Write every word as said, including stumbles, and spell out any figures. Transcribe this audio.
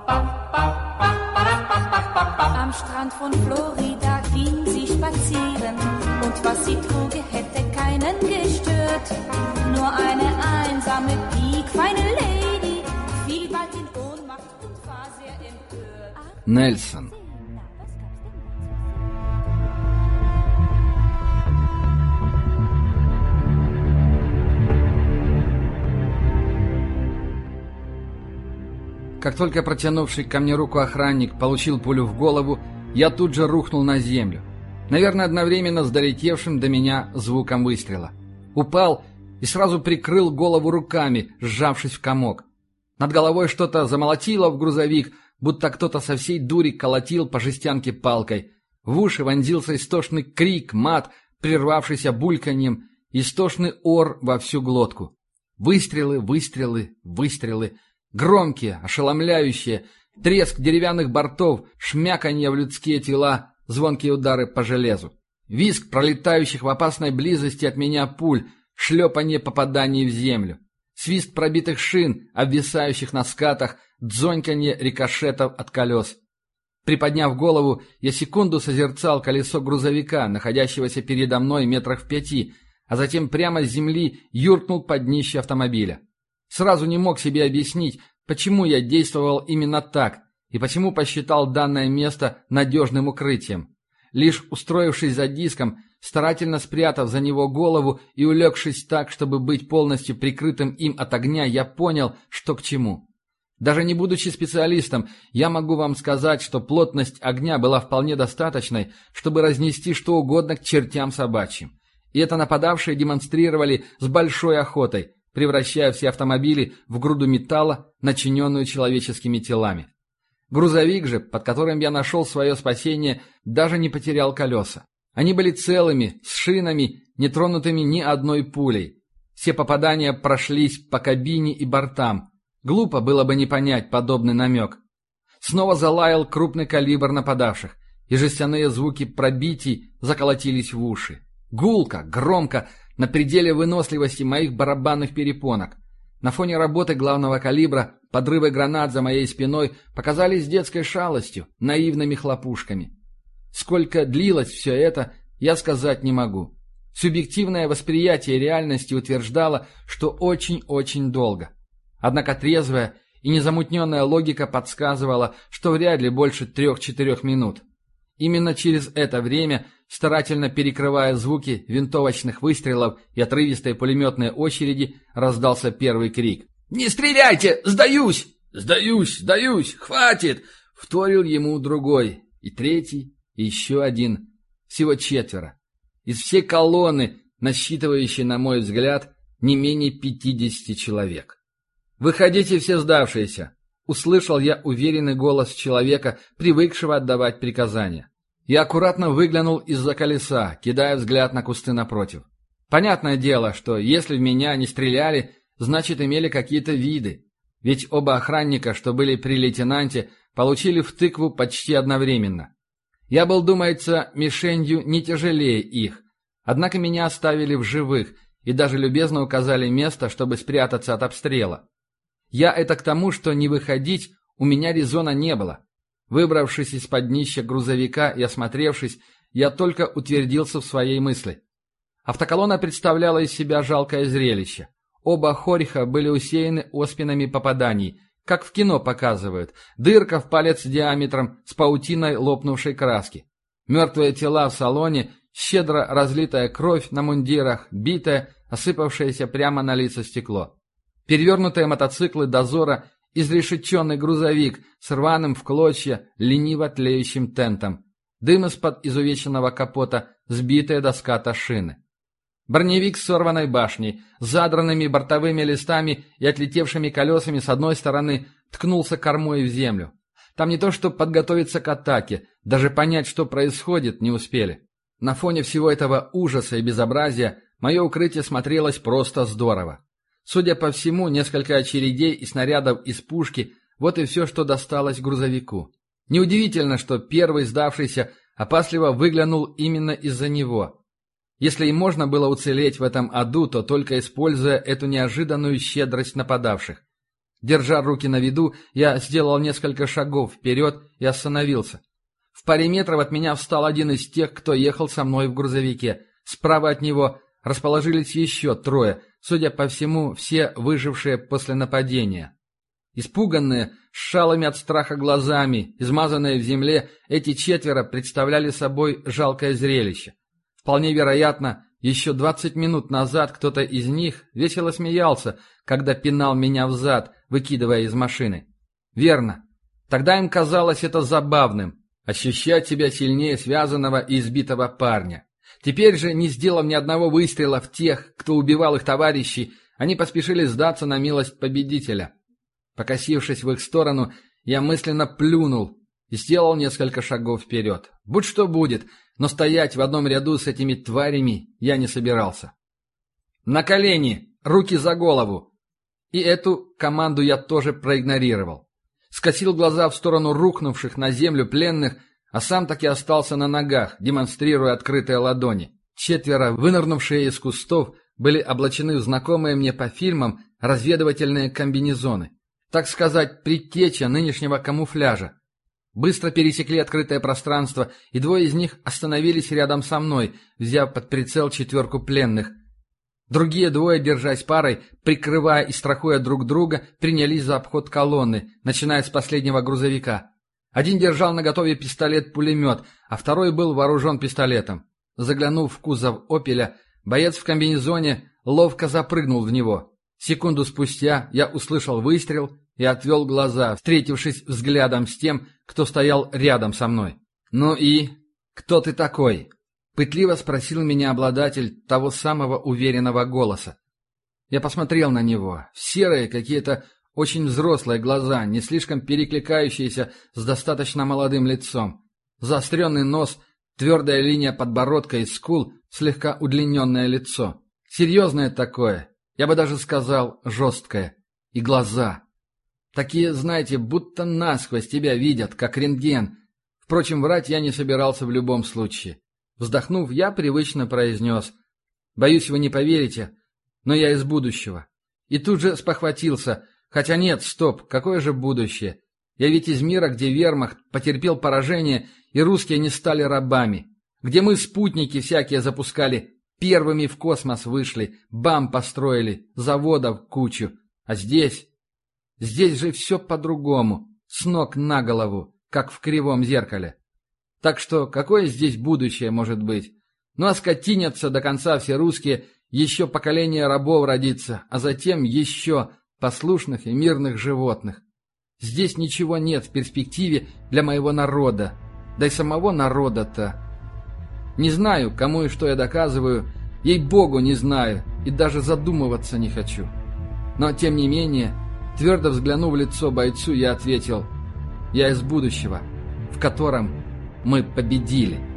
Am Strand von Florida ging sie spazieren und was sie trug, hätte keinen gestört. Nur eine einsame, piekfeine Lady fiel bald in Ohnmacht und war sehr empört. Нельсон. Как только протянувший ко мне руку охранник получил пулю в голову, я тут же рухнул на землю. Наверное, одновременно с долетевшим до меня звуком выстрела. Упал и сразу прикрыл голову руками, сжавшись в комок. Над головой что-то замолотило в грузовик, будто кто-то со всей дури колотил по жестянке палкой. В уши вонзился истошный крик, мат, прервавшийся бульканьем, истошный ор во всю глотку. Выстрелы, выстрелы, выстрелы. Громкие, ошеломляющие, треск деревянных бортов, шмяканье в людские тела, звонкие удары по железу. Визг пролетающих в опасной близости от меня пуль, шлепанье попаданий в землю. Свист пробитых шин, обвисающих на скатах, дзоньканье рикошетов от колес. Приподняв голову, я секунду созерцал колесо грузовика, находящегося передо мной метрах в пяти, а затем прямо с земли юркнул под днище автомобиля. Сразу не мог себе объяснить, почему я действовал именно так и почему посчитал данное место надежным укрытием. Лишь устроившись за диском, старательно спрятав за него голову и улегшись так, чтобы быть полностью прикрытым им от огня, я понял, что к чему. Даже не будучи специалистом, я могу вам сказать, что плотность огня была вполне достаточной, чтобы разнести что угодно к чертям собачьим. И это нападавшие демонстрировали с большой охотой, превращая все автомобили в груду металла, начиненную человеческими телами. Грузовик же, под которым я нашел свое спасение, даже не потерял колеса. Они были целыми, с шинами, не тронутыми ни одной пулей. Все попадания прошлись по кабине и бортам. Глупо было бы не понять подобный намек. Снова залаял крупный калибр нападавших, и жестяные звуки пробитий заколотились в уши. Гулко, громко, на пределе выносливости моих барабанных перепонок. На фоне работы главного калибра подрывы гранат за моей спиной показались детской шалостью, наивными хлопушками. Сколько длилось все это, я сказать не могу. Субъективное восприятие реальности утверждало, что очень-очень долго. Однако трезвая и незамутненная логика подсказывала, что вряд ли больше трех-четырех минут. Именно через это время, старательно перекрывая звуки винтовочных выстрелов и отрывистой пулеметной очереди, раздался первый крик. «Не стреляйте! Сдаюсь! Сдаюсь! Сдаюсь! Хватит!» Вторил ему другой, и третий, и еще один. Всего четверо. Из всей колонны, насчитывающей, на мой взгляд, не менее пятидесяти человек. «Выходите все сдавшиеся!» Услышал я уверенный голос человека, привыкшего отдавать приказания. Я аккуратно выглянул из-за колеса, кидая взгляд на кусты напротив. Понятное дело, что если в меня не стреляли, значит имели какие-то виды. Ведь оба охранника, что были при лейтенанте, получили в тыкву почти одновременно. Я был, думается, мишенью не тяжелее их. Однако меня оставили в живых и даже любезно указали место, чтобы спрятаться от обстрела. Я это к тому, что не выходить у меня резона не было. Выбравшись из-под днища грузовика и осмотревшись, я только утвердился в своей мысли. Автоколонна представляла из себя жалкое зрелище. Оба хориха были усеяны оспинами попаданий, как в кино показывают, дырка в палец диаметром с паутиной лопнувшей краски. Мертвые тела в салоне, щедро разлитая кровь на мундирах, битое, осыпавшееся прямо на лица стекло. Перевернутые мотоциклы дозора, изрешеченный грузовик с рваным в клочья, лениво тлеющим тентом, дым из-под изувеченного капота, сбитые до ската шины. Броневик с сорванной башней, задранными бортовыми листами и отлетевшими колесами с одной стороны ткнулся кормой в землю. Там не то что подготовиться к атаке, даже понять, что происходит, не успели. На фоне всего этого ужаса и безобразия мое укрытие смотрелось просто здорово. Судя по всему, несколько очередей и снарядов из пушки – вот и все, что досталось грузовику. Неудивительно, что первый сдавшийся опасливо выглянул именно из-за него. Если и можно было уцелеть в этом аду, то только используя эту неожиданную щедрость нападавших. Держа руки на виду, я сделал несколько шагов вперед и остановился. В паре метров от меня встал один из тех, кто ехал со мной в грузовике. Справа от него расположились еще трое, судя по всему, все выжившие после нападения. Испуганные, с шалыми от страха глазами, измазанные в земле, эти четверо представляли собой жалкое зрелище. Вполне вероятно, еще двадцать минут назад кто-то из них весело смеялся, когда пинал меня взад, выкидывая из машины. Верно. Тогда им казалось это забавным — ощущать себя сильнее связанного и избитого парня. Теперь же, не сделав ни одного выстрела в тех, кто убивал их товарищей, они поспешили сдаться на милость победителя. Покосившись в их сторону, я мысленно плюнул и сделал несколько шагов вперед. Будь что будет, но стоять в одном ряду с этими тварями я не собирался. «На колени! Руки за голову!» И эту команду я тоже проигнорировал. Скосил глаза в сторону рухнувших на землю пленных, а сам таки остался на ногах, демонстрируя открытые ладони. Четверо, вынырнувшие из кустов, были облачены в знакомые мне по фильмам разведывательные комбинезоны. Так сказать, предтеча нынешнего камуфляжа. Быстро пересекли открытое пространство, и двое из них остановились рядом со мной, взяв под прицел четверку пленных. Другие двое, держась парой, прикрывая и страхуя друг друга, принялись за обход колонны, начиная с последнего грузовика. Один держал наготове пистолет-пулемет, а второй был вооружен пистолетом. Заглянув в кузов «Опеля», боец в комбинезоне ловко запрыгнул в него. Секунду спустя я услышал выстрел и отвел глаза, встретившись взглядом с тем, кто стоял рядом со мной. «Ну и? Кто ты такой?» — пытливо спросил меня обладатель того самого уверенного голоса. Я посмотрел на него. Серые, какие-то очень взрослые глаза, не слишком перекликающиеся с достаточно молодым лицом. Заостренный нос, твердая линия подбородка и скул, слегка удлиненное лицо. Серьезное такое, я бы даже сказал, жесткое. И глаза. Такие, знаете, будто насквозь тебя видят, как рентген. Впрочем, врать я не собирался в любом случае. Вздохнув, я привычно произнес: «Боюсь, вы не поверите, но я из будущего». И тут же спохватился. Хотя нет, стоп, какое же будущее? Я ведь из мира, где вермахт потерпел поражение, и русские не стали рабами. Где мы спутники всякие запускали, первыми в космос вышли, бам построили, заводов кучу. А здесь... Здесь же все по-другому, с ног на голову, как в кривом зеркале. Так что какое здесь будущее может быть? Ну а скотинятся до конца все русские, еще поколение рабов родится, а затем еще послушных и мирных животных. Здесь ничего нет в перспективе для моего народа, да и самого народа-то. Не знаю, кому и что я доказываю, ей-богу не знаю, и даже задумываться не хочу. Но тем не менее... Твердо взглянув в лицо бойцу, я ответил: «Я из будущего, в котором мы победили».